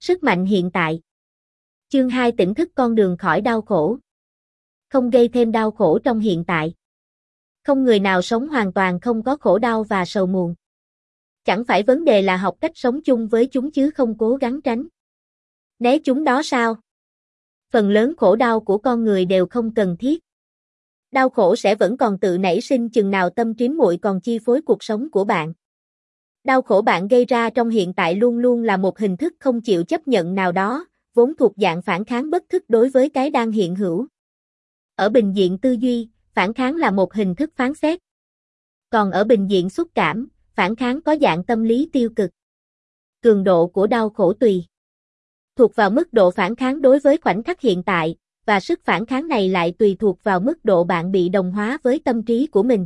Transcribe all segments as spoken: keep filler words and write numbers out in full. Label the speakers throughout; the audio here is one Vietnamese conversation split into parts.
Speaker 1: Sức mạnh hiện tại. Chương hai tỉnh thức con đường khỏi đau khổ. Không gây thêm đau khổ trong hiện tại. Không người nào sống hoàn toàn không có khổ đau và sầu muộn. Chẳng phải vấn đề là học cách sống chung với chúng chứ không cố gắng tránh né chúng đó sao? Phần lớn khổ đau của con người đều không cần thiết. Đau khổ sẽ vẫn còn tự nảy sinh chừng nào tâm trí muội còn chi phối cuộc sống của bạn. Đau khổ bạn gây ra trong hiện tại luôn luôn là một hình thức không chịu chấp nhận nào đó, vốn thuộc dạng phản kháng bất thức đối với cái đang hiện hữu. Ở bình diện tư duy, phản kháng là một hình thức phán xét. Còn ở bình diện xúc cảm, phản kháng có dạng tâm lý tiêu cực. Cường độ của đau khổ tùy thuộc vào mức độ phản kháng đối với khoảnh khắc hiện tại, và sức phản kháng này lại tùy thuộc vào mức độ bạn bị đồng hóa với tâm trí của mình.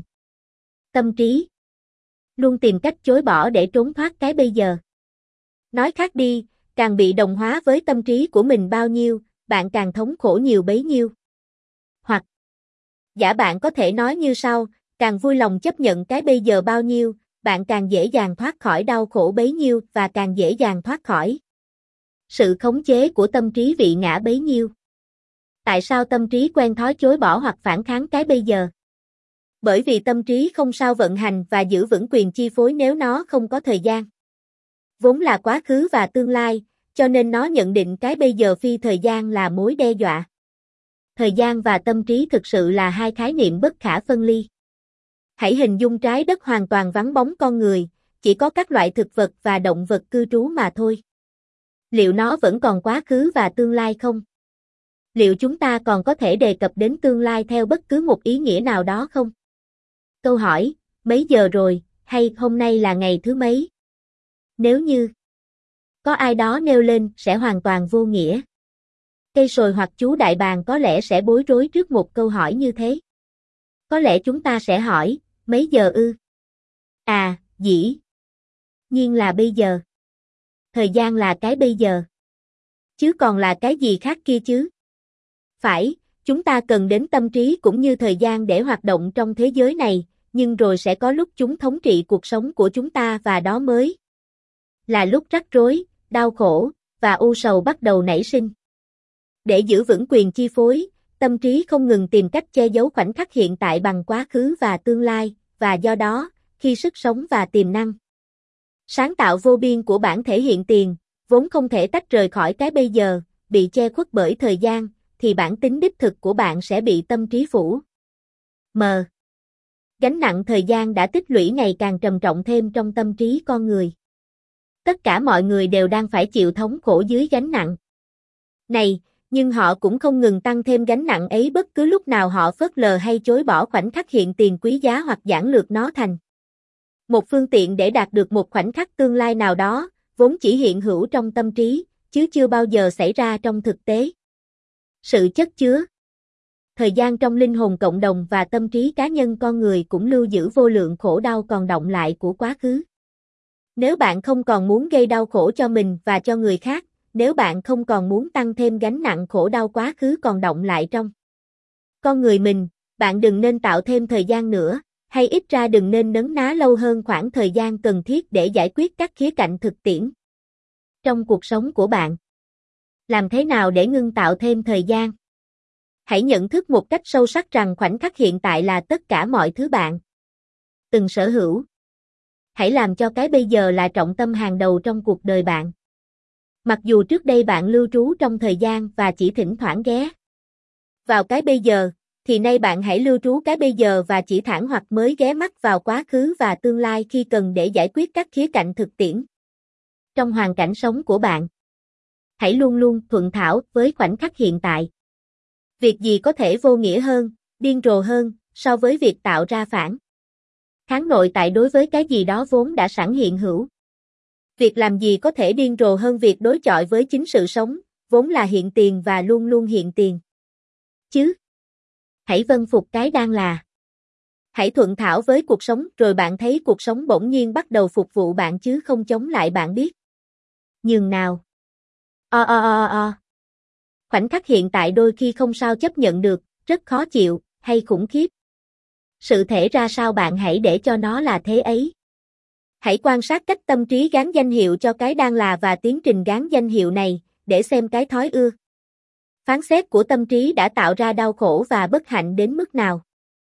Speaker 1: Tâm trí luôn tìm cách chối bỏ để trốn thoát cái bây giờ. Nói khác đi, càng bị đồng hóa với tâm trí của mình bao nhiêu, bạn càng thống khổ nhiều bấy nhiêu. Hoặc giả bạn có thể nói như sau, càng vui lòng chấp nhận cái bây giờ bao nhiêu, bạn càng dễ dàng thoát khỏi đau khổ bấy nhiêu và càng dễ dàng thoát khỏi sự khống chế của tâm trí vị ngã bấy nhiêu. Tại sao tâm trí quen thói chối bỏ hoặc phản kháng cái bây giờ? Bởi vì tâm trí không sao vận hành và giữ vững quyền chi phối nếu nó không có thời gian. Vốn là quá khứ và tương lai, cho nên nó nhận định cái bây giờ phi thời gian là mối đe dọa. Thời gian và tâm trí thực sự là hai khái niệm bất khả phân ly. Hãy hình dung trái đất hoàn toàn vắng bóng con người, chỉ có các loại thực vật và động vật cư trú mà thôi. Liệu nó vẫn còn quá khứ và tương lai không? Liệu chúng ta còn có thể đề cập đến tương lai theo bất cứ một ý nghĩa nào đó không? Câu hỏi, mấy giờ rồi, hay hôm nay là ngày thứ mấy? Nếu như có ai đó nêu lên sẽ hoàn toàn vô nghĩa. Cây sồi hoặc chú đại bàng có lẽ sẽ bối rối trước một câu hỏi như thế. Có lẽ chúng ta sẽ hỏi, mấy giờ ư? À, dĩ nhiên là bây giờ. Thời gian là cái bây giờ. Chứ còn là cái gì khác kia chứ? Phải, chúng ta cần đến tâm trí cũng như thời gian để hoạt động trong thế giới này, nhưng rồi sẽ có lúc chúng thống trị cuộc sống của chúng ta và đó mới là lúc rắc rối, đau khổ, và u sầu bắt đầu nảy sinh. Để giữ vững quyền chi phối, tâm trí không ngừng tìm cách che giấu khoảnh khắc hiện tại bằng quá khứ và tương lai, và do đó, khi sức sống và tiềm năng sáng tạo vô biên của bản thể hiện tiền, vốn không thể tách rời khỏi cái bây giờ, bị che khuất bởi thời gian, thì bản tính đích thực của bạn sẽ bị tâm trí phủ mờ. Gánh nặng thời gian đã tích lũy ngày càng trầm trọng thêm trong tâm trí con người. Tất cả mọi người đều đang phải chịu thống khổ dưới gánh nặng này, nhưng họ cũng không ngừng tăng thêm gánh nặng ấy bất cứ lúc nào họ phớt lờ hay chối bỏ khoảnh khắc hiện tiền quý giá hoặc giản lược nó thành một phương tiện để đạt được một khoảnh khắc tương lai nào đó, vốn chỉ hiện hữu trong tâm trí, chứ chưa bao giờ xảy ra trong thực tế. Sự chất chứa thời gian trong linh hồn cộng đồng và tâm trí cá nhân con người cũng lưu giữ vô lượng khổ đau còn đọng lại của quá khứ. Nếu bạn không còn muốn gây đau khổ cho mình và cho người khác, nếu bạn không còn muốn tăng thêm gánh nặng khổ đau quá khứ còn đọng lại trong con người mình, bạn đừng nên tạo thêm thời gian nữa, hay ít ra đừng nên nấn ná lâu hơn khoảng thời gian cần thiết để giải quyết các khía cạnh thực tiễn trong cuộc sống của bạn. Làm thế nào để ngưng tạo thêm thời gian? Hãy nhận thức một cách sâu sắc rằng khoảnh khắc hiện tại là tất cả mọi thứ bạn từng sở hữu. Hãy làm cho cái bây giờ là trọng tâm hàng đầu trong cuộc đời bạn. Mặc dù trước đây bạn lưu trú trong thời gian và chỉ thỉnh thoảng ghé vào cái bây giờ, thì nay bạn hãy lưu trú cái bây giờ và chỉ thẳng hoặc mới ghé mắt vào quá khứ và tương lai khi cần để giải quyết các khía cạnh thực tiễn trong hoàn cảnh sống của bạn. Hãy luôn luôn thuận thảo với khoảnh khắc hiện tại. Việc gì có thể vô nghĩa hơn, điên rồ hơn, so với việc tạo ra phản kháng nội tại đối với cái gì đó vốn đã sẵn hiện hữu? Việc làm gì có thể điên rồ hơn việc đối chọi với chính sự sống, vốn là hiện tiền và luôn luôn hiện tiền? Chứ? Hãy vâng phục cái đang là. Hãy thuận thảo với cuộc sống rồi bạn thấy cuộc sống bỗng nhiên bắt đầu phục vụ bạn chứ không chống lại bạn biết nhường nào. O o o o. Khoảnh khắc hiện tại đôi khi không sao chấp nhận được, rất khó chịu, hay khủng khiếp. Sự thể ra sao bạn hãy để cho nó là thế ấy. Hãy quan sát cách tâm trí gán danh hiệu cho cái đang là và tiến trình gán danh hiệu này, để xem cái thói ưa phán xét của tâm trí đã tạo ra đau khổ và bất hạnh đến mức nào.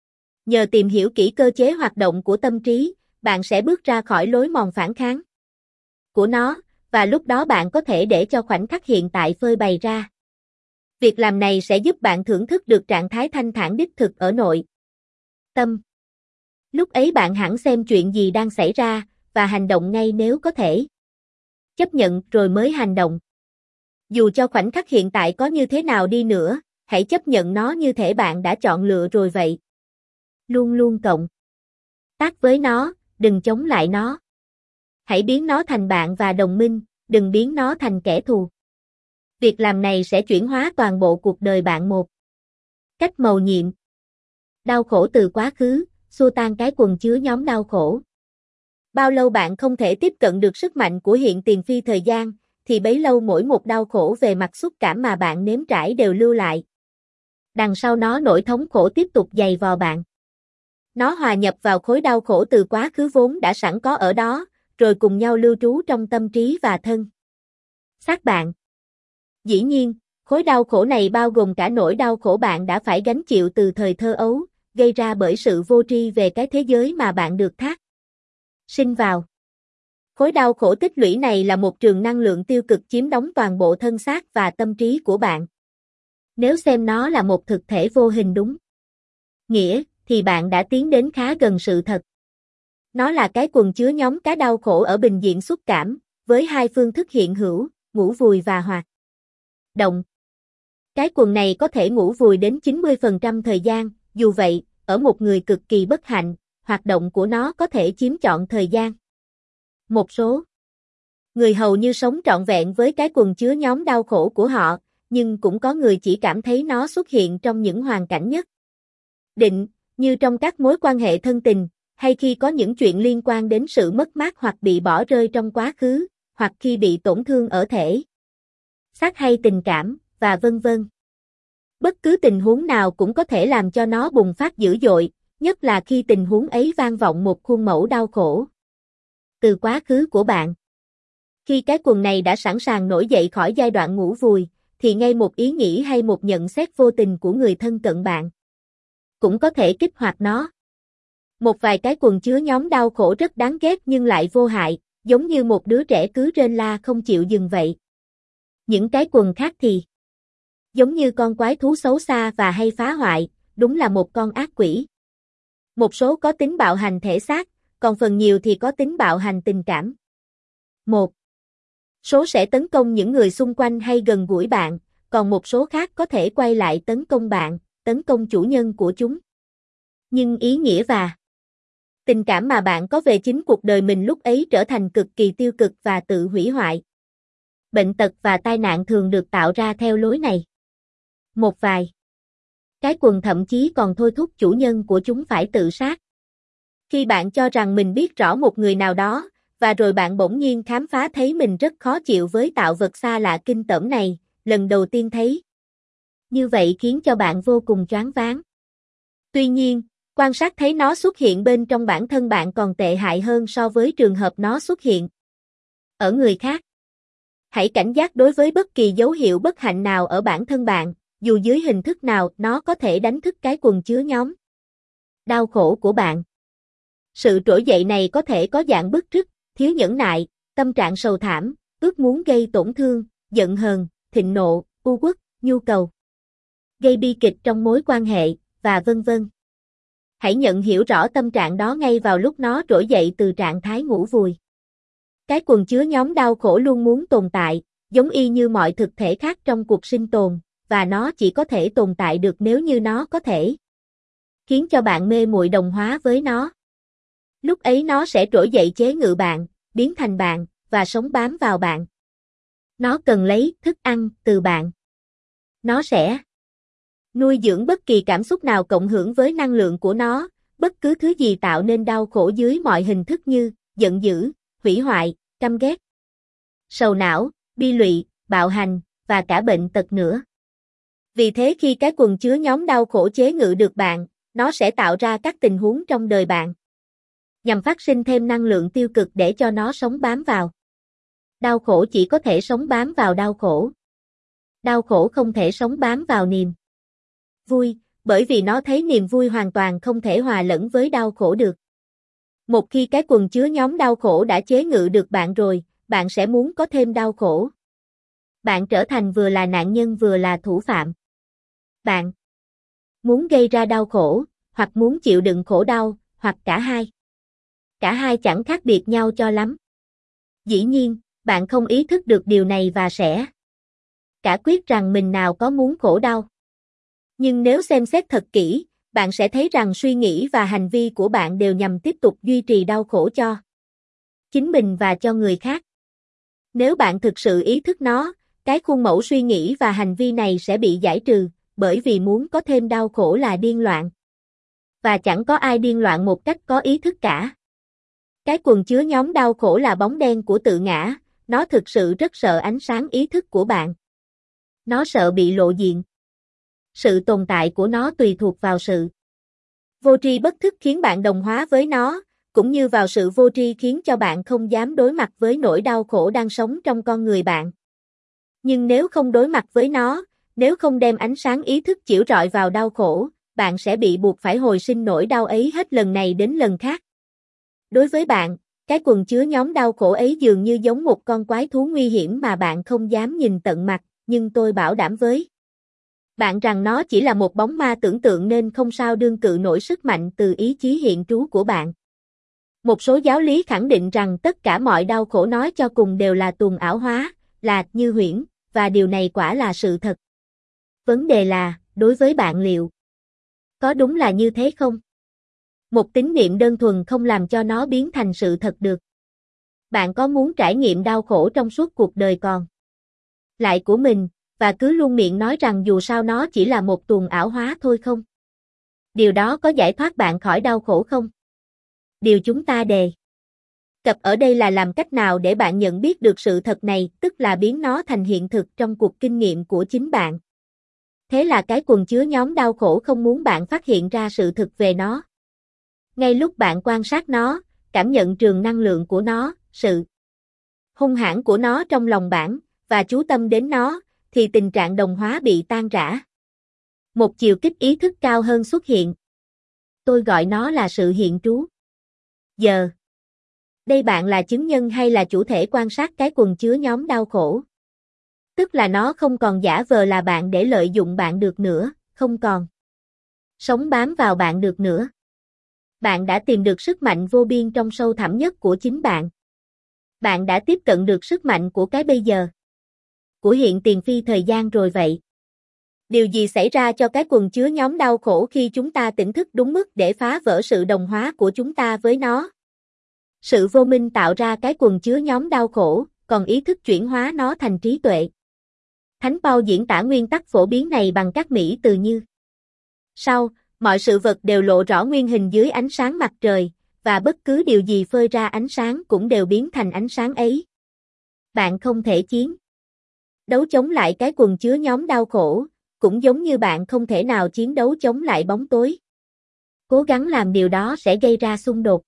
Speaker 1: Nhờ tìm hiểu kỹ cơ chế hoạt động của tâm trí, bạn sẽ bước ra khỏi lối mòn phản kháng của nó, và lúc đó bạn có thể để cho khoảnh khắc hiện tại phơi bày ra. Việc làm này sẽ giúp bạn thưởng thức được trạng thái thanh thản đích thực ở nội tâm. Lúc ấy bạn hẳn xem chuyện gì đang xảy ra, và hành động ngay nếu có thể. Chấp nhận rồi mới hành động. Dù cho khoảnh khắc hiện tại có như thế nào đi nữa, hãy chấp nhận nó như thể bạn đã chọn lựa rồi vậy. Luôn luôn cộng tác với nó, đừng chống lại nó. Hãy biến nó thành bạn và đồng minh, đừng biến nó thành kẻ thù. Việc làm này sẽ chuyển hóa toàn bộ cuộc đời bạn một cách mầu nhiệm. Đau khổ từ quá khứ, xua tan cái quần chứa nhóm đau khổ. Bao lâu bạn không thể tiếp cận được sức mạnh của hiện tiền phi thời gian, thì bấy lâu mỗi một đau khổ về mặt xúc cảm mà bạn nếm trải đều lưu lại. Đằng sau nó nỗi thống khổ tiếp tục giày vò bạn. Nó hòa nhập vào khối đau khổ từ quá khứ vốn đã sẵn có ở đó, rồi cùng nhau lưu trú trong tâm trí và thân xác bạn. Dĩ nhiên, khối đau khổ này bao gồm cả nỗi đau khổ bạn đã phải gánh chịu từ thời thơ ấu, gây ra bởi sự vô tri về cái thế giới mà bạn được thác sinh vào. Khối đau khổ tích lũy này là một trường năng lượng tiêu cực chiếm đóng toàn bộ thân xác và tâm trí của bạn. Nếu xem nó là một thực thể vô hình đúng nghĩa, thì bạn đã tiến đến khá gần sự thật. Nó là cái quần chứa nhóm cá đau khổ ở bình diện xúc cảm, với hai phương thức hiện hữu, ngủ vùi và hoạt động. Cái quần này có thể ngủ vùi đến chín mươi phần trăm thời gian, dù vậy, ở một người cực kỳ bất hạnh, hoạt động của nó có thể chiếm trọn thời gian. Một số người hầu như sống trọn vẹn với cái quần chứa nhóm đau khổ của họ, nhưng cũng có người chỉ cảm thấy nó xuất hiện trong những hoàn cảnh nhất định, như trong các mối quan hệ thân tình, hay khi có những chuyện liên quan đến sự mất mát hoặc bị bỏ rơi trong quá khứ, hoặc khi bị tổn thương ở thể xác hay tình cảm, và vân vân. Bất cứ tình huống nào cũng có thể làm cho nó bùng phát dữ dội, nhất là khi tình huống ấy vang vọng một khuôn mẫu đau khổ từ quá khứ của bạn. Khi cái quần này đã sẵn sàng nổi dậy khỏi giai đoạn ngủ vùi, thì ngay một ý nghĩ hay một nhận xét vô tình của người thân cận bạn cũng có thể kích hoạt nó. Một vài cái quần chứa nhóm đau khổ rất đáng ghét nhưng lại vô hại, giống như một đứa trẻ cứ rên la không chịu dừng vậy. Những cái quần khác thì giống như con quái thú xấu xa và hay phá hoại, đúng là một con ác quỷ. Một số có tính bạo hành thể xác, còn phần nhiều thì có tính bạo hành tình cảm. Một số sẽ tấn công những người xung quanh hay gần gũi bạn, còn một số khác có thể quay lại tấn công bạn, tấn công chủ nhân của chúng. Nhưng ý nghĩa và tình cảm mà bạn có về chính cuộc đời mình lúc ấy trở thành cực kỳ tiêu cực và tự hủy hoại. Bệnh tật và tai nạn thường được tạo ra theo lối này. Một vài cái quần thậm chí còn thôi thúc chủ nhân của chúng phải tự sát. Khi bạn cho rằng mình biết rõ một người nào đó, và rồi bạn bỗng nhiên khám phá thấy mình rất khó chịu với tạo vật xa lạ kinh tởm này, lần đầu tiên thấy như vậy khiến cho bạn vô cùng choáng váng. Tuy nhiên, quan sát thấy nó xuất hiện bên trong bản thân bạn còn tệ hại hơn so với trường hợp nó xuất hiện ở người khác. Hãy cảnh giác đối với bất kỳ dấu hiệu bất hạnh nào ở bản thân bạn, dù dưới hình thức nào nó có thể đánh thức cái quần chứa nhóm đau khổ của bạn. Sự trỗi dậy này có thể có dạng bứt rứt, thiếu nhẫn nại, tâm trạng sầu thảm, ước muốn gây tổn thương, giận hờn, thịnh nộ, u uất, nhu cầu gây bi kịch trong mối quan hệ, và vân vân. Hãy nhận hiểu rõ tâm trạng đó ngay vào lúc nó trỗi dậy từ trạng thái ngủ vùi. Cái quần chứa nhóm đau khổ luôn muốn tồn tại, giống y như mọi thực thể khác trong cuộc sinh tồn, và nó chỉ có thể tồn tại được nếu như nó có thể khiến cho bạn mê muội đồng hóa với nó. Lúc ấy nó sẽ trỗi dậy chế ngự bạn, biến thành bạn, và sống bám vào bạn. Nó cần lấy thức ăn từ bạn. Nó sẽ nuôi dưỡng bất kỳ cảm xúc nào cộng hưởng với năng lượng của nó, bất cứ thứ gì tạo nên đau khổ dưới mọi hình thức như giận dữ, hủy hoại, căm ghét, sầu não, bi lụy, bạo hành, và cả bệnh tật nữa. Vì thế khi cái quần chứa nhóm đau khổ chế ngự được bạn, nó sẽ tạo ra các tình huống trong đời bạn nhằm phát sinh thêm năng lượng tiêu cực để cho nó sống bám vào. Đau khổ chỉ có thể sống bám vào đau khổ. Đau khổ không thể sống bám vào niềm vui, bởi vì nó thấy niềm vui hoàn toàn không thể hòa lẫn với đau khổ được. Một khi cái quần chứa nhóm đau khổ đã chế ngự được bạn rồi, bạn sẽ muốn có thêm đau khổ. Bạn trở thành vừa là nạn nhân vừa là thủ phạm. Bạn muốn gây ra đau khổ, hoặc muốn chịu đựng khổ đau, hoặc cả hai. Cả hai chẳng khác biệt nhau cho lắm. Dĩ nhiên, bạn không ý thức được điều này và sẽ cả quyết rằng mình nào có muốn khổ đau. Nhưng nếu xem xét thật kỹ, bạn sẽ thấy rằng suy nghĩ và hành vi của bạn đều nhằm tiếp tục duy trì đau khổ cho chính mình và cho người khác. Nếu bạn thực sự ý thức nó, cái khuôn mẫu suy nghĩ và hành vi này sẽ bị giải trừ, bởi vì muốn có thêm đau khổ là điên loạn. Và chẳng có ai điên loạn một cách có ý thức cả. Cái quần chứa nhóm đau khổ là bóng đen của tự ngã, nó thực sự rất sợ ánh sáng ý thức của bạn. Nó sợ bị lộ diện. Sự tồn tại của nó tùy thuộc vào sự vô tri bất thức khiến bạn đồng hóa với nó, cũng như vào sự vô tri khiến cho bạn không dám đối mặt với nỗi đau khổ đang sống trong con người bạn. Nhưng nếu không đối mặt với nó, nếu không đem ánh sáng ý thức chiếu rọi vào đau khổ, bạn sẽ bị buộc phải hồi sinh nỗi đau ấy hết lần này đến lần khác. Đối với bạn, cái quần chứa nhóm đau khổ ấy dường như giống một con quái thú nguy hiểm mà bạn không dám nhìn tận mặt, nhưng tôi bảo đảm với bạn rằng nó chỉ là một bóng ma tưởng tượng nên không sao đương cự nổi sức mạnh từ ý chí hiện trú của bạn. Một số giáo lý khẳng định rằng tất cả mọi đau khổ nói cho cùng đều là tuồng ảo hóa, là như huyễn, và điều này quả là sự thật. Vấn đề là, đối với bạn liệu có đúng là như thế không? Một tín niệm đơn thuần không làm cho nó biến thành sự thật được. Bạn có muốn trải nghiệm đau khổ trong suốt cuộc đời còn lại của mình, và cứ luôn miệng nói rằng dù sao nó chỉ là một tuồng ảo hóa thôi không? Điều đó có giải thoát bạn khỏi đau khổ không? Điều chúng ta đề cập ở đây là làm cách nào để bạn nhận biết được sự thật này, tức là biến nó thành hiện thực trong cuộc kinh nghiệm của chính bạn. Thế là cái quần chứa nhóm đau khổ không muốn bạn phát hiện ra sự thực về nó. Ngay lúc bạn quan sát nó, cảm nhận trường năng lượng của nó, sự hung hãn của nó trong lòng bạn, và chú tâm đến nó, thì tình trạng đồng hóa bị tan rã. Một chiều kích ý thức cao hơn xuất hiện. Tôi gọi nó là sự hiện trú. Giờ, đây bạn là chứng nhân hay là chủ thể quan sát cái quần chứa nhóm đau khổ? Tức là nó không còn giả vờ là bạn để lợi dụng bạn được nữa, không còn sống bám vào bạn được nữa. Bạn đã tìm được sức mạnh vô biên trong sâu thẳm nhất của chính bạn. Bạn đã tiếp cận được sức mạnh của cái bây giờ, của hiện tiền phi thời gian rồi vậy. Điều gì xảy ra cho cái quần chứa nhóm đau khổ khi chúng ta tỉnh thức đúng mức để phá vỡ sự đồng hóa của chúng ta với nó? Sự vô minh tạo ra cái quần chứa nhóm đau khổ, còn ý thức chuyển hóa nó thành trí tuệ. Thánh Paul diễn tả nguyên tắc phổ biến này bằng các mỹ từ như sau: mọi sự vật đều lộ rõ nguyên hình dưới ánh sáng mặt trời, và bất cứ điều gì phơi ra ánh sáng cũng đều biến thành ánh sáng ấy. Bạn không thể chiến đấu chống lại cái quần chứa nhóm đau khổ, cũng giống như bạn không thể nào chiến đấu chống lại bóng tối. Cố gắng làm điều đó sẽ gây ra xung đột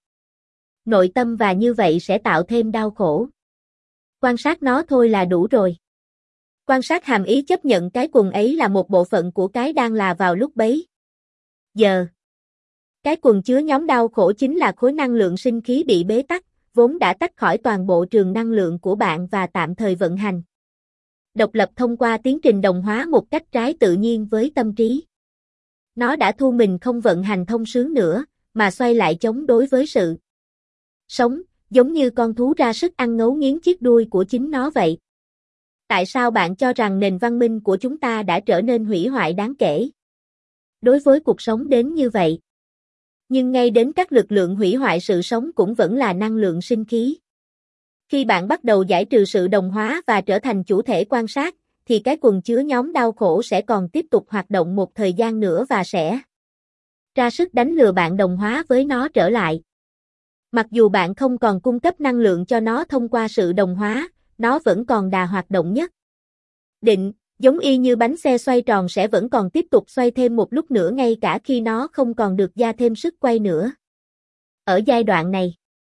Speaker 1: nội tâm và như vậy sẽ tạo thêm đau khổ. Quan sát nó thôi là đủ rồi. Quan sát hàm ý chấp nhận cái quần ấy là một bộ phận của cái đang là vào lúc bấy giờ. Cái quần chứa nhóm đau khổ chính là khối năng lượng sinh khí bị bế tắc, vốn đã tách khỏi toàn bộ trường năng lượng của bạn và tạm thời vận hành độc lập thông qua tiến trình đồng hóa một cách trái tự nhiên với tâm trí. Nó đã thu mình không vận hành thông sướng nữa, mà xoay lại chống đối với sự sống, giống như con thú ra sức ăn ngấu nghiến chiếc đuôi của chính nó vậy. Tại sao bạn cho rằng nền văn minh của chúng ta đã trở nên hủy hoại đáng kể đối với cuộc sống đến như vậy? Nhưng ngay đến các lực lượng hủy hoại sự sống cũng vẫn là năng lượng sinh khí. Khi bạn bắt đầu giải trừ sự đồng hóa và trở thành chủ thể quan sát, thì cái quần chứa nhóm đau khổ sẽ còn tiếp tục hoạt động một thời gian nữa và sẽ ra sức đánh lừa bạn đồng hóa với nó trở lại. Mặc dù bạn không còn cung cấp năng lượng cho nó thông qua sự đồng hóa, nó vẫn còn đà hoạt động nhất định, giống y như bánh xe xoay tròn sẽ vẫn còn tiếp tục xoay thêm một lúc nữa ngay cả khi nó không còn được gia thêm sức quay nữa. Ở giai đoạn này,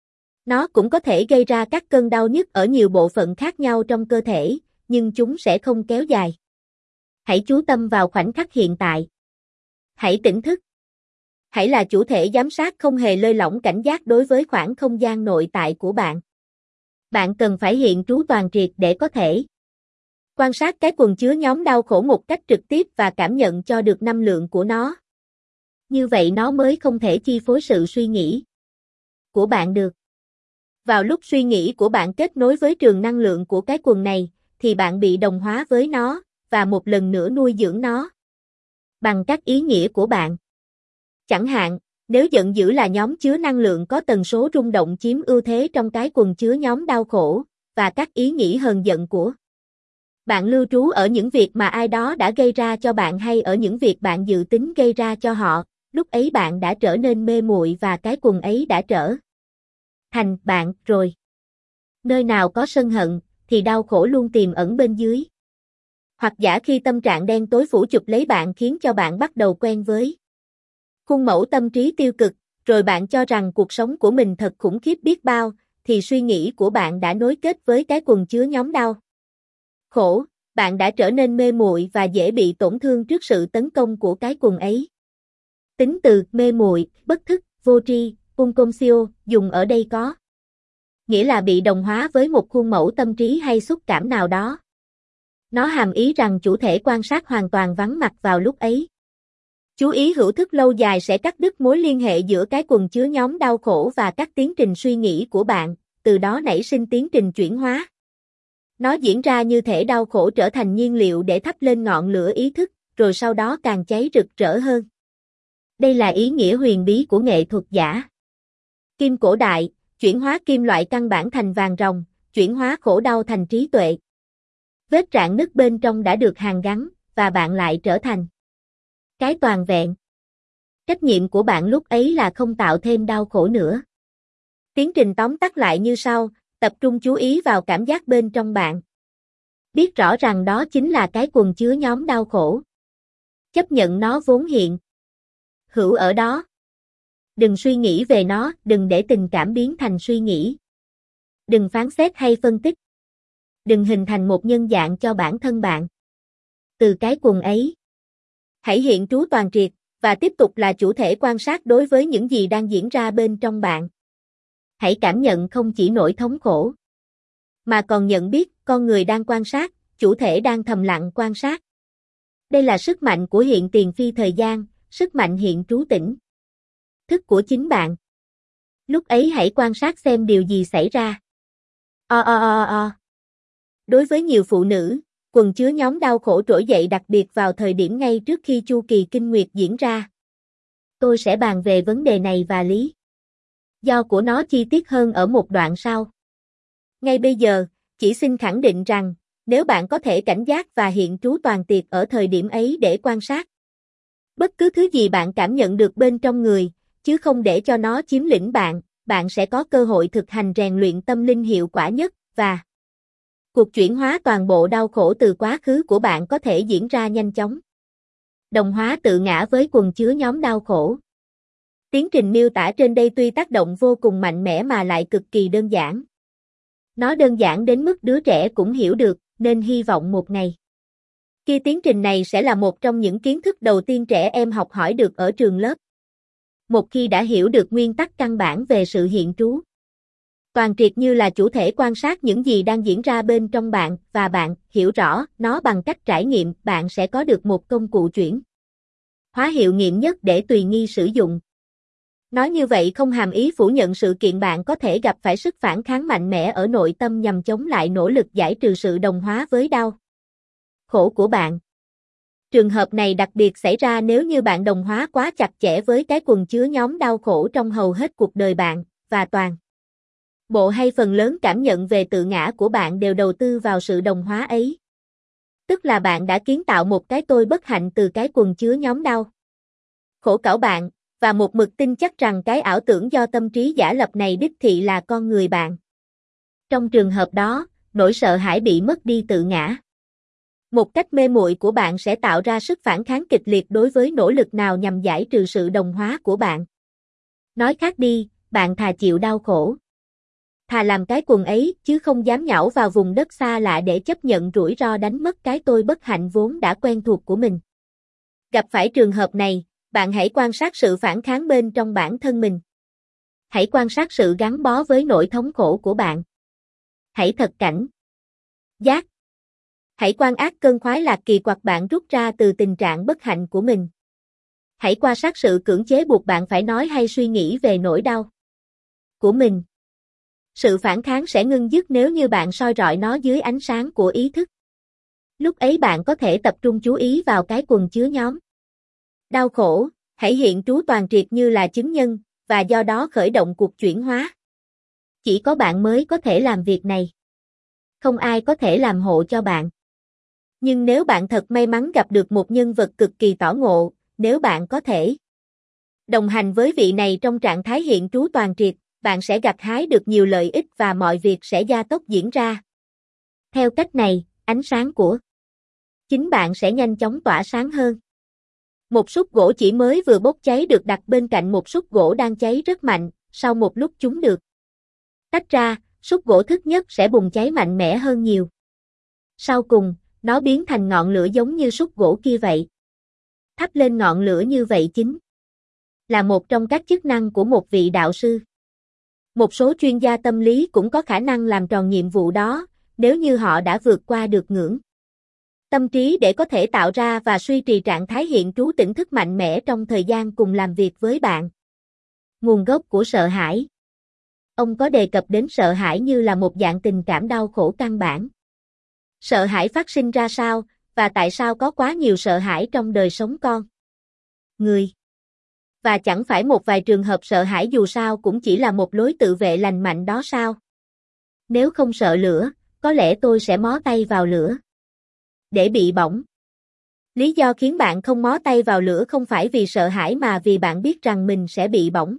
Speaker 1: nó cũng có thể gây ra các cơn đau nhức ở nhiều bộ phận khác nhau trong cơ thể, nhưng chúng sẽ không kéo dài. Hãy chú tâm vào khoảnh khắc hiện tại. Hãy tỉnh thức. Hãy là chủ thể giám sát không hề lơi lỏng cảnh giác đối với khoảng không gian nội tại của bạn. Bạn cần phải hiện trú toàn triệt để có thể quan sát cái quần chứa nhóm đau khổ một cách trực tiếp và cảm nhận cho được năng lượng của nó. Như vậy nó mới không thể chi phối sự suy nghĩ của bạn được. Vào lúc suy nghĩ của bạn kết nối với trường năng lượng của cái quần này, thì bạn bị đồng hóa với nó, và một lần nữa nuôi dưỡng nó bằng các ý nghĩa của bạn. Chẳng hạn, nếu giận dữ là nhóm chứa năng lượng có tần số rung động chiếm ưu thế trong cái quần chứa nhóm đau khổ, và các ý nghĩ hờn giận của bạn lưu trú ở những việc mà ai đó đã gây ra cho bạn hay ở những việc bạn dự tính gây ra cho họ, lúc ấy bạn đã trở nên mê muội và cái quần ấy đã trở thành bạn rồi. Nơi nào có sân hận, thì đau khổ luôn tiềm ẩn bên dưới. Hoặc giả khi tâm trạng đen tối phủ chụp lấy bạn khiến cho bạn bắt đầu quen với khuôn mẫu tâm trí tiêu cực, rồi bạn cho rằng cuộc sống của mình thật khủng khiếp biết bao, thì suy nghĩ của bạn đã nối kết với cái quần chứa nhóm đau khổ, bạn đã trở nên mê muội và dễ bị tổn thương trước sự tấn công của cái quần ấy. Tính từ mê muội, bất thức, vô tri, unconscio dùng ở đây có nghĩa là bị đồng hóa với một khuôn mẫu tâm trí hay xúc cảm nào đó. Nó hàm ý rằng chủ thể quan sát hoàn toàn vắng mặt vào lúc ấy. Chú ý hữu thức lâu dài sẽ cắt đứt mối liên hệ giữa cái quần chứa nhóm đau khổ và các tiến trình suy nghĩ của bạn, từ đó nảy sinh tiến trình chuyển hóa. Nó diễn ra như thể đau khổ trở thành nhiên liệu để thắp lên ngọn lửa ý thức, rồi sau đó càng cháy rực rỡ hơn. Đây là ý nghĩa huyền bí của nghệ thuật giả kim cổ đại, chuyển hóa kim loại căn bản thành vàng ròng, chuyển hóa khổ đau thành trí tuệ. Vết rạn nứt bên trong đã được hàn gắn, và bạn lại trở thành cái toàn vẹn. Trách nhiệm của bạn lúc ấy là không tạo thêm đau khổ nữa. Tiến trình tóm tắt lại như sau, tập trung chú ý vào cảm giác bên trong bạn. Biết rõ rằng đó chính là cái quần chứa nhóm đau khổ. Chấp nhận nó vốn hiện hữu ở đó. Đừng suy nghĩ về nó, đừng để tình cảm biến thành suy nghĩ. Đừng phán xét hay phân tích. Đừng hình thành một nhân dạng cho bản thân bạn. Từ cái quần ấy, hãy hiện trú toàn triệt, và tiếp tục là chủ thể quan sát đối với những gì đang diễn ra bên trong bạn. Hãy cảm nhận không chỉ nỗi thống khổ, mà còn nhận biết con người đang quan sát, chủ thể đang thầm lặng quan sát. Đây là sức mạnh của hiện tiền phi thời gian, sức mạnh hiện trú tỉnh thức của chính bạn. Lúc ấy hãy quan sát xem điều gì xảy ra. O o o o. Đối với nhiều phụ nữ, quần chứa nhóm đau khổ trỗi dậy đặc biệt vào thời điểm ngay trước khi chu kỳ kinh nguyệt diễn ra. Tôi sẽ bàn về vấn đề này và lý do của nó chi tiết hơn ở một đoạn sau. Ngay bây giờ, chỉ xin khẳng định rằng, nếu bạn có thể cảnh giác và hiện trú toàn tiệt ở thời điểm ấy để quan sát bất cứ thứ gì bạn cảm nhận được bên trong người, chứ không để cho nó chiếm lĩnh bạn, bạn sẽ có cơ hội thực hành rèn luyện tâm linh hiệu quả nhất, và cuộc chuyển hóa toàn bộ đau khổ từ quá khứ của bạn có thể diễn ra nhanh chóng. Đồng hóa tự ngã với quần chứa nhóm đau khổ. Tiến trình miêu tả trên đây tuy tác động vô cùng mạnh mẽ mà lại cực kỳ đơn giản. Nó đơn giản đến mức đứa trẻ cũng hiểu được, nên hy vọng một ngày khi tiến trình này sẽ là một trong những kiến thức đầu tiên trẻ em học hỏi được ở trường lớp. Một khi đã hiểu được nguyên tắc căn bản về sự hiện trú toàn triệt như là chủ thể quan sát những gì đang diễn ra bên trong bạn, và bạn hiểu rõ nó bằng cách trải nghiệm, bạn sẽ có được một công cụ chuyển hóa hiệu nghiệm nhất để tùy nghi sử dụng. Nói như vậy không hàm ý phủ nhận sự kiện bạn có thể gặp phải sức phản kháng mạnh mẽ ở nội tâm nhằm chống lại nỗ lực giải trừ sự đồng hóa với đau khổ của bạn. Trường hợp này đặc biệt xảy ra nếu như bạn đồng hóa quá chặt chẽ với cái quần chứa nhóm đau khổ trong hầu hết cuộc đời bạn, và toàn bộ hay phần lớn cảm nhận về tự ngã của bạn đều đầu tư vào sự đồng hóa ấy. Tức là bạn đã kiến tạo một cái tôi bất hạnh từ cái quần chứa nhóm đau khổ cảo bạn, và một mực tin chắc rằng cái ảo tưởng do tâm trí giả lập này đích thị là con người bạn. Trong trường hợp đó, nỗi sợ hãi bị mất đi tự ngã. Một cách mê muội của bạn sẽ tạo ra sức phản kháng kịch liệt đối với nỗ lực nào nhằm giải trừ sự đồng hóa của bạn. Nói khác đi, bạn thà chịu đau khổ. Thà làm cái quần ấy, chứ không dám nhảy vào vùng đất xa lạ để chấp nhận rủi ro đánh mất cái tôi bất hạnh vốn đã quen thuộc của mình. Gặp phải trường hợp này, bạn hãy quan sát sự phản kháng bên trong bản thân mình. Hãy quan sát sự gắn bó với nỗi thống khổ của bạn. Hãy thật cảnh giác. Hãy quan át cơn khoái lạc kỳ quặc bạn rút ra từ tình trạng bất hạnh của mình. Hãy quan sát sự cưỡng chế buộc bạn phải nói hay suy nghĩ về nỗi đau của mình. Sự phản kháng sẽ ngưng dứt nếu như bạn soi rọi nó dưới ánh sáng của ý thức. Lúc ấy bạn có thể tập trung chú ý vào cái quần chứa nhóm đau khổ, hãy hiện trú toàn triệt như là chứng nhân, và do đó khởi động cuộc chuyển hóa. Chỉ có bạn mới có thể làm việc này. Không ai có thể làm hộ cho bạn. Nhưng nếu bạn thật may mắn gặp được một nhân vật cực kỳ tỏ ngộ, nếu bạn có thể đồng hành với vị này trong trạng thái hiện trú toàn triệt, bạn sẽ gặt hái được nhiều lợi ích và mọi việc sẽ gia tốc diễn ra. Theo cách này, ánh sáng của chính bạn sẽ nhanh chóng tỏa sáng hơn. Một xúc gỗ chỉ mới vừa bốc cháy được đặt bên cạnh một xúc gỗ đang cháy rất mạnh, sau một lúc chúng được tách ra, xúc gỗ thứ nhất sẽ bùng cháy mạnh mẽ hơn nhiều. Sau cùng, nó biến thành ngọn lửa giống như xúc gỗ kia vậy. Thắp lên ngọn lửa như vậy chính là một trong các chức năng của một vị đạo sư. Một số chuyên gia tâm lý cũng có khả năng làm tròn nhiệm vụ đó, nếu như họ đã vượt qua được ngưỡng tâm trí để có thể tạo ra và duy trì trạng thái hiện trú tỉnh thức mạnh mẽ trong thời gian cùng làm việc với bạn. Nguồn gốc của sợ hãi. Ông có đề cập đến sợ hãi như là một dạng tình cảm đau khổ căn bản. Sợ hãi phát sinh ra sao, và tại sao có quá nhiều sợ hãi trong đời sống con người? Và chẳng phải một vài trường hợp sợ hãi dù sao cũng chỉ là một lối tự vệ lành mạnh đó sao? Nếu không sợ lửa, có lẽ tôi sẽ mó tay vào lửa để bị bỏng. Lý do khiến bạn không mó tay vào lửa không phải vì sợ hãi mà vì bạn biết rằng mình sẽ bị bỏng.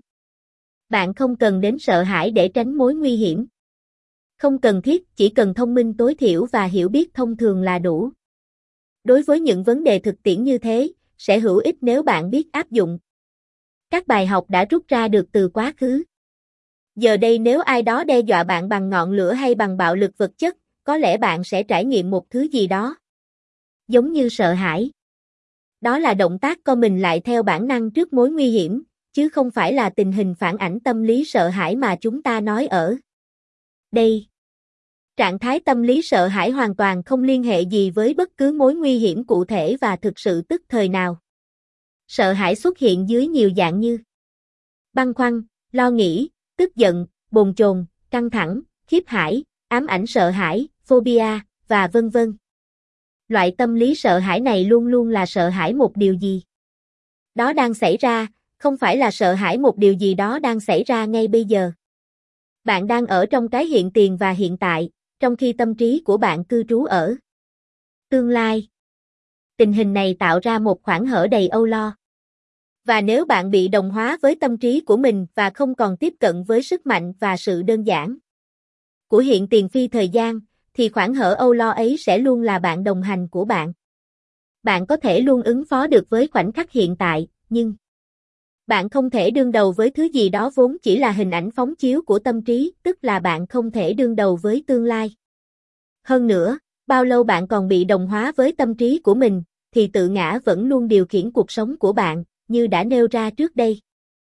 Speaker 1: Bạn không cần đến sợ hãi để tránh mối nguy hiểm. Không cần thiết, chỉ cần thông minh tối thiểu và hiểu biết thông thường là đủ. Đối với những vấn đề thực tiễn như thế, sẽ hữu ích nếu bạn biết áp dụng các bài học đã rút ra được từ quá khứ. Giờ đây nếu ai đó đe dọa bạn bằng ngọn lửa hay bằng bạo lực vật chất, có lẽ bạn sẽ trải nghiệm một thứ gì đó giống như sợ hãi. Đó là động tác co mình lại theo bản năng trước mối nguy hiểm, chứ không phải là tình hình phản ảnh tâm lý sợ hãi mà chúng ta nói ở đây. Trạng thái tâm lý sợ hãi hoàn toàn không liên hệ gì với bất cứ mối nguy hiểm cụ thể và thực sự tức thời nào. Sợ hãi xuất hiện dưới nhiều dạng như băn khoăn, lo nghĩ, tức giận, bồn chồn, căng thẳng, khiếp hãi, ám ảnh sợ hãi, phobia, và vân vân. Loại tâm lý sợ hãi này luôn luôn là sợ hãi một điều gì đó đang xảy ra, không phải là sợ hãi một điều gì đó đang xảy ra ngay bây giờ. Bạn đang ở trong cái hiện tiền và hiện tại, trong khi tâm trí của bạn cư trú ở tương lai. Tình hình này tạo ra một khoảng hở đầy âu lo. Và nếu bạn bị đồng hóa với tâm trí của mình và không còn tiếp cận với sức mạnh và sự đơn giản của hiện tiền phi thời gian, thì khoảng hở âu lo ấy sẽ luôn là bạn đồng hành của bạn. Bạn có thể luôn ứng phó được với khoảnh khắc hiện tại, nhưng bạn không thể đương đầu với thứ gì đó vốn chỉ là hình ảnh phóng chiếu của tâm trí, tức là bạn không thể đương đầu với tương lai. Hơn nữa, bao lâu bạn còn bị đồng hóa với tâm trí của mình, thì tự ngã vẫn luôn điều khiển cuộc sống của bạn, như đã nêu ra trước đây.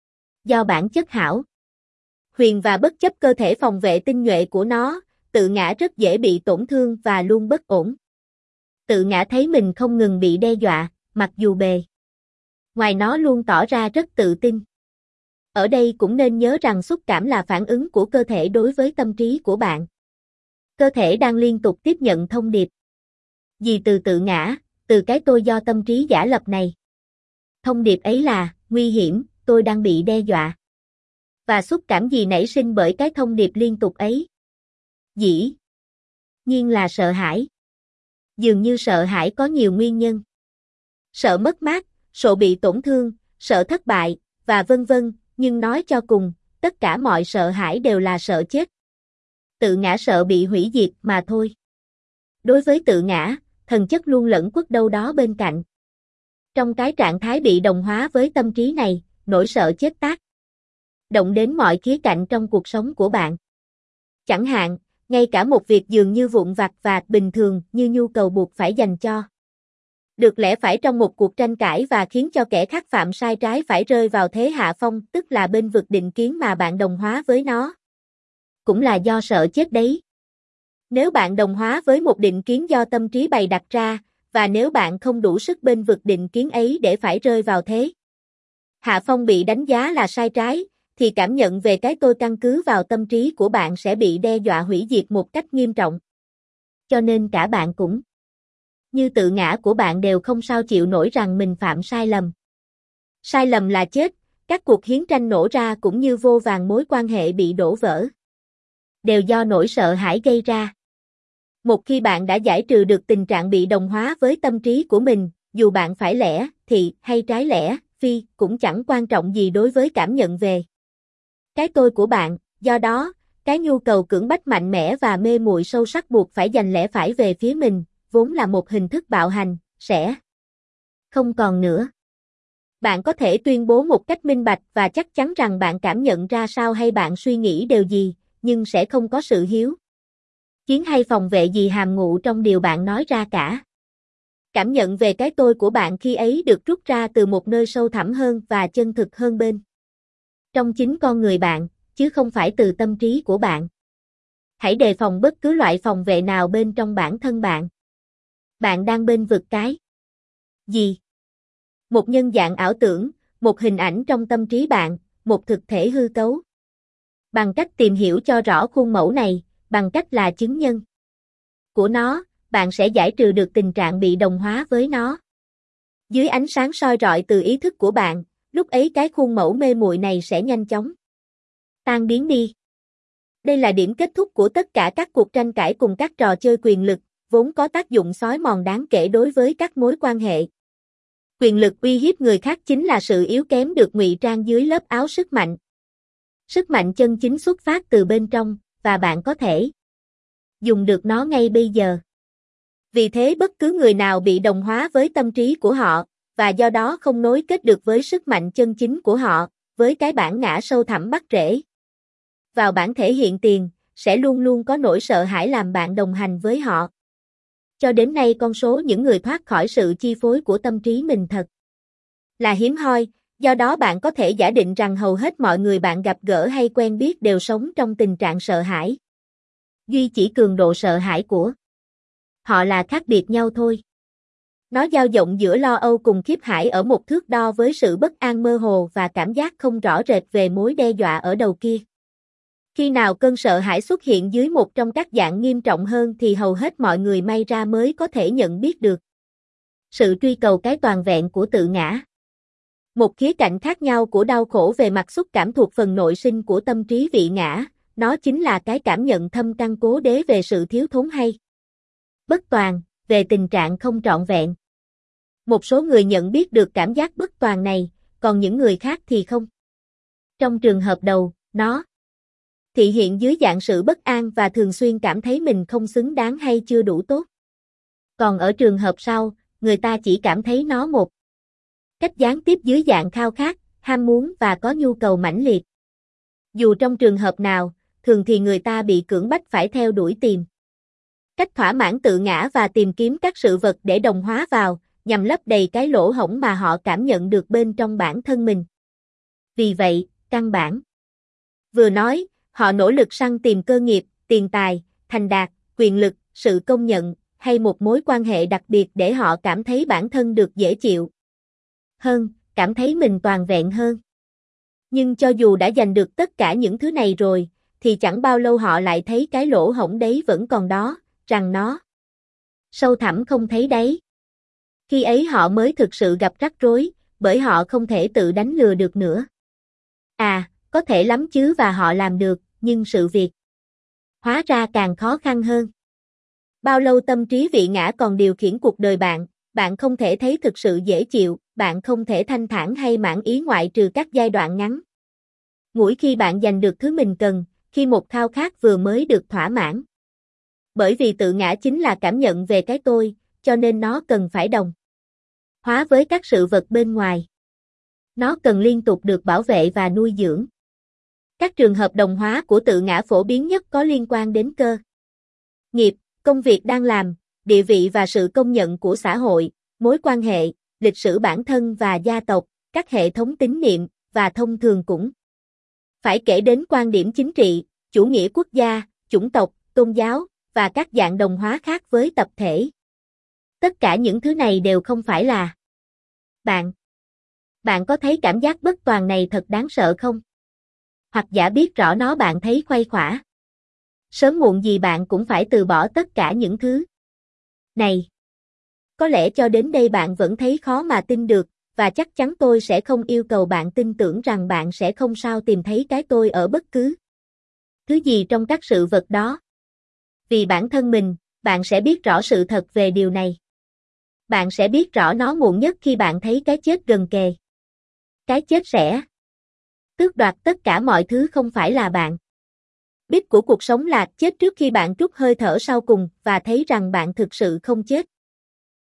Speaker 1: Do bản chất hão huyền và bất chấp cơ thể phòng vệ tinh nhuệ của nó, tự ngã rất dễ bị tổn thương và luôn bất ổn. Tự ngã thấy mình không ngừng bị đe dọa, mặc dù bề ngoài nó luôn tỏ ra rất tự tin. Ở đây cũng nên nhớ rằng xúc cảm là phản ứng của cơ thể đối với tâm trí của bạn. Cơ thể đang liên tục tiếp nhận thông điệp gì từ tự ngã, từ cái tôi do tâm trí giả lập này. Thông điệp ấy là, nguy hiểm, tôi đang bị đe dọa. Và xúc cảm gì nảy sinh bởi cái thông điệp liên tục ấy? Dĩ nhiên là sợ hãi. Dường như sợ hãi có nhiều nguyên nhân. Sợ mất mát, sợ bị tổn thương, sợ thất bại, và vân vân, nhưng nói cho cùng, tất cả mọi sợ hãi đều là sợ chết. Tự ngã sợ bị hủy diệt mà thôi. Đối với tự ngã, thần chất luôn lẫn quất đâu đó bên cạnh. Trong cái trạng thái bị đồng hóa với tâm trí này, nỗi sợ chết tác động đến mọi khía cạnh trong cuộc sống của bạn. Chẳng hạn, ngay cả một việc dường như vụn vặt và bình thường như nhu cầu buộc phải dành cho được lẽ phải trong một cuộc tranh cãi và khiến cho kẻ khác phạm sai trái phải rơi vào thế hạ phong, tức là bên vực định kiến mà bạn đồng hóa với nó. Cũng là do sợ chết đấy. Nếu bạn đồng hóa với một định kiến do tâm trí bày đặt ra, và nếu bạn không đủ sức bên vực định kiến ấy để phải rơi vào thế hạ phong bị đánh giá là sai trái, thì cảm nhận về cái tôi căn cứ vào tâm trí của bạn sẽ bị đe dọa hủy diệt một cách nghiêm trọng. Cho nên cả bạn cũng như tự ngã của bạn đều không sao chịu nổi rằng mình phạm sai lầm. Sai lầm là chết, các cuộc hiến tranh nổ ra cũng như vô vàn mối quan hệ bị đổ vỡ, đều do nỗi sợ hãi gây ra. Một khi bạn đã giải trừ được tình trạng bị đồng hóa với tâm trí của mình, dù bạn phải lẽ, thì, hay trái lẽ, phi, cũng chẳng quan trọng gì đối với cảm nhận về cái tôi của bạn, do đó, cái nhu cầu cưỡng bách mạnh mẽ và mê muội sâu sắc buộc phải giành lẽ phải về phía mình, vốn là một hình thức bạo hành, sẽ không còn nữa. Bạn có thể tuyên bố một cách minh bạch và chắc chắn rằng bạn cảm nhận ra sao hay bạn suy nghĩ điều gì, nhưng sẽ không có sự hiếu chiến hay phòng vệ gì hàm ngụ trong điều bạn nói ra cả. Cảm nhận về cái tôi của bạn khi ấy được rút ra từ một nơi sâu thẳm hơn và chân thực hơn bên trong chính con người bạn, chứ không phải từ tâm trí của bạn. Hãy đề phòng bất cứ loại phòng vệ nào bên trong bản thân bạn. Bạn đang bên vực cái gì? Một nhân dạng ảo tưởng, một hình ảnh trong tâm trí bạn, một thực thể hư cấu. Bằng cách tìm hiểu cho rõ khuôn mẫu này, bằng cách là chứng nhân của nó, bạn sẽ giải trừ được tình trạng bị đồng hóa với nó. Dưới ánh sáng soi rọi từ ý thức của bạn, lúc ấy cái khuôn mẫu mê muội này sẽ nhanh chóng tan biến đi. Đây là điểm kết thúc của tất cả các cuộc tranh cãi cùng các trò chơi quyền lực, vốn có tác dụng xói mòn đáng kể đối với các mối quan hệ. Quyền lực uy hiếp người khác chính là sự yếu kém được ngụy trang dưới lớp áo sức mạnh. Sức mạnh chân chính xuất phát từ bên trong, và bạn có thể dùng được nó ngay bây giờ. Vì thế bất cứ người nào bị đồng hóa với tâm trí của họ, và do đó không nối kết được với sức mạnh chân chính của họ, với cái bản ngã sâu thẳm bắt rễ vào bản thể hiện tiền, sẽ luôn luôn có nỗi sợ hãi làm bạn đồng hành với họ. Cho đến nay con số những người thoát khỏi sự chi phối của tâm trí mình thật là hiếm hoi, do đó bạn có thể giả định rằng hầu hết mọi người bạn gặp gỡ hay quen biết đều sống trong tình trạng sợ hãi. Duy chỉ cường độ sợ hãi của họ là khác biệt nhau thôi. Nó dao động giữa lo âu cùng khiếp hải ở một thước đo với sự bất an mơ hồ và cảm giác không rõ rệt về mối đe dọa ở đầu kia. Khi nào cơn sợ hãi xuất hiện dưới một trong các dạng nghiêm trọng hơn thì hầu hết mọi người may ra mới có thể nhận biết được sự truy cầu cái toàn vẹn của tự ngã. Một khía cạnh khác nhau của đau khổ về mặt xúc cảm thuộc phần nội sinh của tâm trí vị ngã, nó chính là cái cảm nhận thâm căn cố đế về sự thiếu thốn hay bất toàn, về tình trạng không trọn vẹn. Một số người nhận biết được cảm giác bất toàn này, còn những người khác thì không. Trong trường hợp đầu, nó thị hiện dưới dạng sự bất an và thường xuyên cảm thấy mình không xứng đáng hay chưa đủ tốt. Còn ở trường hợp sau, người ta chỉ cảm thấy nó một cách gián tiếp dưới dạng khao khát, ham muốn và có nhu cầu mãnh liệt. Dù trong trường hợp nào, thường thì người ta bị cưỡng bách phải theo đuổi tìm cách thỏa mãn tự ngã và tìm kiếm các sự vật để đồng hóa vào, nhằm lấp đầy cái lỗ hổng mà họ cảm nhận được bên trong bản thân mình. Vì vậy, căn bản vừa nói, họ nỗ lực săn tìm cơ nghiệp, tiền tài, thành đạt, quyền lực, sự công nhận, hay một mối quan hệ đặc biệt để họ cảm thấy bản thân được dễ chịu hơn, cảm thấy mình toàn vẹn hơn. Nhưng cho dù đã giành được tất cả những thứ này rồi, thì chẳng bao lâu họ lại thấy cái lỗ hổng đấy vẫn còn đó, rằng nó sâu thẳm không thấy đáy. Khi ấy họ mới thực sự gặp rắc rối, bởi họ không thể tự đánh lừa được nữa. À, có thể lắm chứ và họ làm được, nhưng sự việc hóa ra càng khó khăn hơn. Bao lâu tâm trí vị ngã còn điều khiển cuộc đời bạn, bạn không thể thấy thực sự dễ chịu, bạn không thể thanh thản hay mãn ý ngoại trừ các giai đoạn ngắn ngủi khi bạn giành được thứ mình cần, khi một khao khát vừa mới được thỏa mãn. Bởi vì tự ngã chính là cảm nhận về cái tôi, cho nên nó cần phải đồng hóa với các sự vật bên ngoài. Nó cần liên tục được bảo vệ và nuôi dưỡng. Các trường hợp đồng hóa của tự ngã phổ biến nhất có liên quan đến cơ nghiệp, công việc đang làm, địa vị và sự công nhận của xã hội, mối quan hệ, lịch sử bản thân và gia tộc, các hệ thống tín niệm, và thông thường cũng phải kể đến quan điểm chính trị, chủ nghĩa quốc gia, chủng tộc, tôn giáo, và các dạng đồng hóa khác với tập thể. Tất cả những thứ này đều không phải là bạn. Bạn có thấy cảm giác bất toàn này thật đáng sợ không? Hoặc giả biết rõ nó bạn thấy khuây khỏa. Sớm muộn gì bạn cũng phải từ bỏ tất cả những thứ này. Có lẽ cho đến đây bạn vẫn thấy khó mà tin được, và chắc chắn tôi sẽ không yêu cầu bạn tin tưởng rằng bạn sẽ không sao tìm thấy cái tôi ở bất cứ thứ gì trong các sự vật đó. Vì bản thân mình, bạn sẽ biết rõ sự thật về điều này. Bạn sẽ biết rõ nó muộn nhất khi bạn thấy cái chết gần kề. Cái chết sẽ tước đoạt tất cả mọi thứ không phải là bạn. Đích của cuộc sống là chết trước khi bạn trút hơi thở sau cùng và thấy rằng bạn thực sự không chết.